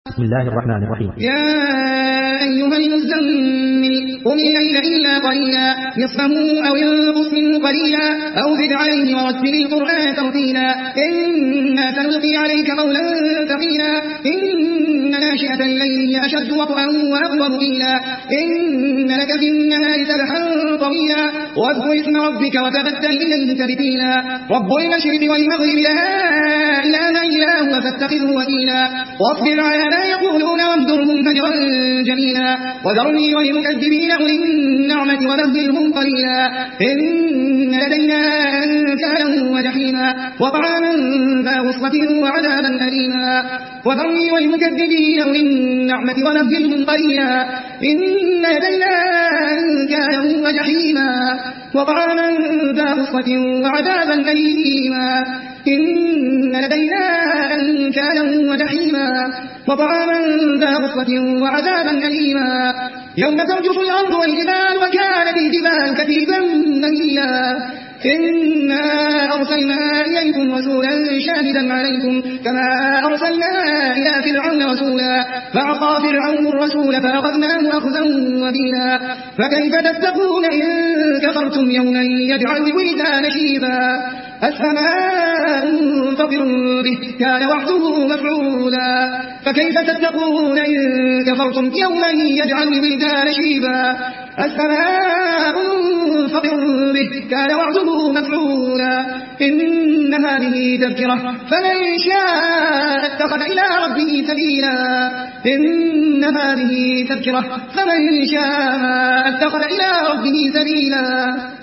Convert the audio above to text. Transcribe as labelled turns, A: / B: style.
A: بسم الله الرحمن الرحيم.
B: يا أيها المزمل قم الليل إلا قليلا نصفه أو ينقص منه قليلا أو زد عليه ورتل القرآن ترتيلا إنا سنلقي عليك قولا ثقيلا إن ناشئة الليل هي أشد وطئا وأقوم قيلا إن لك في النهار سبحا طويلا واذكر اسم ربك وتبتل إليه تبتيلا رب المشرق والمغرب لا إله إلا هو فاتخذه وكيلا واصبر على ما يقولون واهجرهم هجرا جميلا وذرني والمكذبين أولي النعمة ومهلهم قليلا إن لدينا أنكالا وجحيما وطعاما ذا غصة وعذابا أليما وذرني والمكذبين أولي النعمة ومهلهم قليلا إن لدينا أنكالا وجحيما وطعاما ذا غصة وعذابا أليما إن لدينا أنكالا وجحيما وطعاما ذا غصة وعذابا أليما يوم ترجف الأرض والجبال وكانت الجبال كثيبا مهيلا إنا أرسلنا إليكم رسولا شاهدا عليكم كما أرسلنا إلى فرعون رسولا فعصى فرعون الرسول فأخذناه أخذا وبيلا فكيف تتقون إن كفرتم يوما يجعل الولدان شيبا السماء منفطر به كان وعده مفعولا فكيف تتقون إن كفرتم يوما يجعل الولدان شيبا السماء منفطر به كان وعده مفعولا إن هذه تذكرة فمن شاء اتخذ إلى ربه سبيلا إن هذه تذكرة فمن شاء اتخذ إلى ربه سبيلا